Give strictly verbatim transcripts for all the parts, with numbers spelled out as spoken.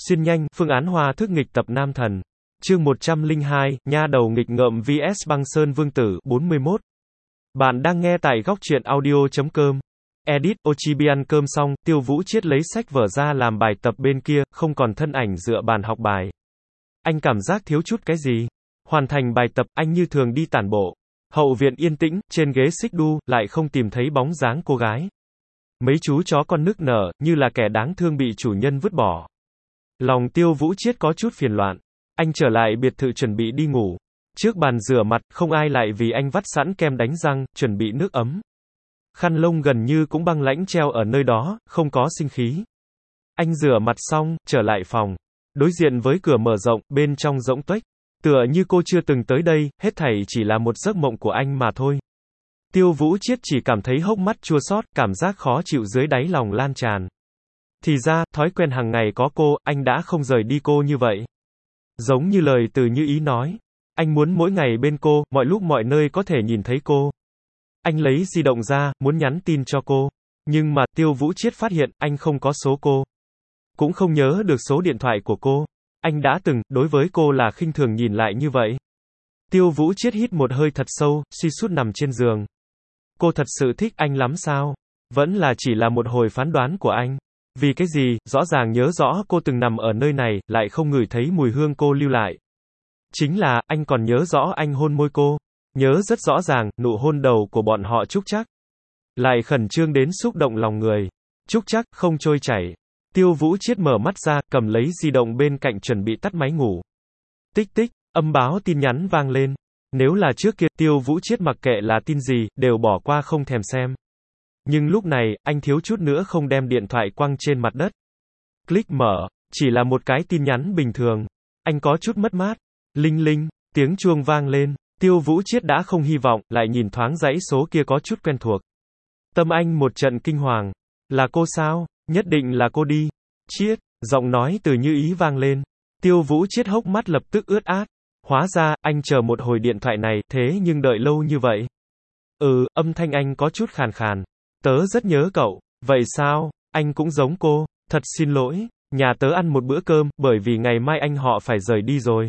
Xuyên nhanh, phương án hòa thức nghịch tập Nam Thần. Chương một trăm lẻ hai, nha đầu nghịch ngợm vs Băng Sơn Vương Tử, bốn mươi mốt. Bạn đang nghe tại góc truyện audio chấm com. Edit, Ochibi ăn cơm xong, Tiêu Vũ Chiết lấy sách vở ra làm bài tập bên kia, không còn thân ảnh dựa bàn học bài. Anh cảm giác thiếu chút cái gì. Hoàn thành bài tập, anh như thường đi tản bộ. Hậu viện yên tĩnh, trên ghế xích đu, lại không tìm thấy bóng dáng cô gái. Mấy chú chó con nức nở, như là kẻ đáng thương bị chủ nhân vứt bỏ. Lòng Tiêu Vũ Chiết có chút phiền loạn. Anh trở lại biệt thự chuẩn bị đi ngủ. Trước bàn rửa mặt, không ai lại vì anh vắt sẵn kem đánh răng, chuẩn bị nước ấm. Khăn lông gần như cũng băng lãnh treo ở nơi đó, không có sinh khí. Anh rửa mặt xong, trở lại phòng. Đối diện với cửa mở rộng, bên trong rỗng tuếch. Tựa như cô chưa từng tới đây, hết thảy chỉ là một giấc mộng của anh mà thôi. Tiêu Vũ Chiết chỉ cảm thấy hốc mắt chua xót, cảm giác khó chịu dưới đáy lòng lan tràn. Thì ra, thói quen hàng ngày có cô, anh đã không rời đi cô như vậy. Giống như lời Từ Như Ý nói. Anh muốn mỗi ngày bên cô, mọi lúc mọi nơi có thể nhìn thấy cô. Anh lấy di động ra, muốn nhắn tin cho cô. Nhưng mà, Tiêu Vũ Chiết phát hiện, anh không có số cô. Cũng không nhớ được số điện thoại của cô. Anh đã từng, đối với cô là khinh thường nhìn lại như vậy. Tiêu Vũ Chiết hít một hơi thật sâu, suy sút nằm trên giường. Cô thật sự thích anh lắm sao? Vẫn là chỉ là một hồi phán đoán của anh. Vì cái gì, rõ ràng nhớ rõ cô từng nằm ở nơi này, lại không ngửi thấy mùi hương cô lưu lại. Chính là, anh còn nhớ rõ anh hôn môi cô. Nhớ rất rõ ràng, nụ hôn đầu của bọn họ Trúc Trắc. Lại khẩn trương đến xúc động lòng người. Trúc Trắc, không trôi chảy. Tiêu Vũ Chiết mở mắt ra, cầm lấy di động bên cạnh chuẩn bị tắt máy ngủ. Tích tích, âm báo tin nhắn vang lên. Nếu là trước kia, Tiêu Vũ Chiết mặc kệ là tin gì, đều bỏ qua không thèm xem. Nhưng lúc này, anh thiếu chút nữa không đem điện thoại quăng trên mặt đất. Click mở, chỉ là một cái tin nhắn bình thường. Anh có chút mất mát. Linh linh, tiếng chuông vang lên. Tiêu Vũ Chiết đã không hy vọng, lại nhìn thoáng dãy số kia có chút quen thuộc. Tâm anh một trận kinh hoàng. Là cô sao? Nhất định là cô đi. Chiết, giọng nói Từ Như Ý vang lên. Tiêu Vũ Chiết hốc mắt lập tức ướt át. Hóa ra, anh chờ một hồi điện thoại này, thế nhưng đợi lâu như vậy. Ừ, âm thanh anh có chút khàn khàn. Tớ rất nhớ cậu. Vậy sao? Anh cũng giống cô. Thật xin lỗi. Nhà tớ ăn một bữa cơm, bởi vì ngày mai anh họ phải rời đi rồi.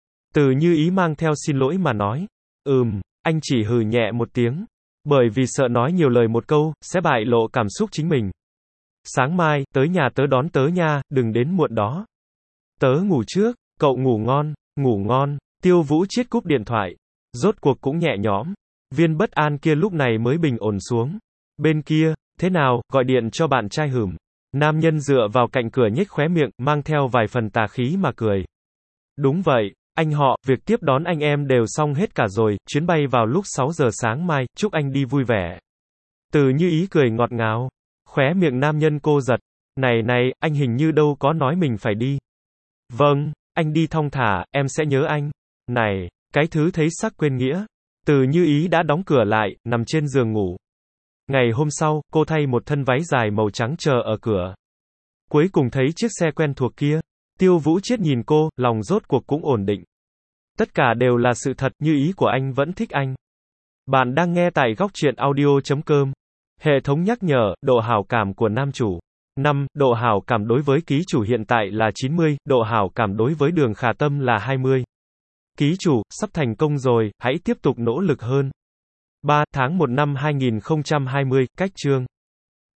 Từ Như Ý mang theo xin lỗi mà nói. Ừm, anh chỉ hừ nhẹ một tiếng. Bởi vì sợ nói nhiều lời một câu, sẽ bại lộ cảm xúc chính mình. Sáng mai, tới nhà tớ đón tớ nha, đừng đến muộn đó. Tớ ngủ trước, cậu ngủ ngon, ngủ ngon. Tiêu Vũ Chiết cúp điện thoại. Rốt cuộc cũng nhẹ nhõm. Viên bất an kia lúc này mới bình ổn xuống. Bên kia, thế nào, gọi điện cho bạn trai hửm. Nam nhân dựa vào cạnh cửa nhếch khóe miệng, mang theo vài phần tà khí mà cười. Đúng vậy, anh họ, việc tiếp đón anh em đều xong hết cả rồi, chuyến bay vào lúc sáu giờ sáng mai, chúc anh đi vui vẻ. Từ Như Ý cười ngọt ngào. Khóe miệng nam nhân cô giật. Này này, anh hình như đâu có nói mình phải đi. Vâng, anh đi thong thả, em sẽ nhớ anh. Này, cái thứ thấy sắc quên nghĩa. Từ Như Ý đã đóng cửa lại, nằm trên giường ngủ. Ngày hôm sau, cô thay một thân váy dài màu trắng chờ ở cửa. Cuối cùng thấy chiếc xe quen thuộc kia. Tiêu Vũ Chiết nhìn cô, lòng rốt cuộc cũng ổn định. Tất cả đều là sự thật, Như Ý của anh vẫn thích anh. Bạn đang nghe tại góc truyện audio chấm com. Hệ thống nhắc nhở, độ hảo cảm của nam chủ. năm. Độ hảo cảm đối với ký chủ hiện tại là chín mươi, độ hảo cảm đối với Đường Khả Tâm là hai mươi. Ký chủ, sắp thành công rồi, hãy tiếp tục nỗ lực hơn. ba. Tháng một năm hai nghìn không trăm hai mươi, cách chương.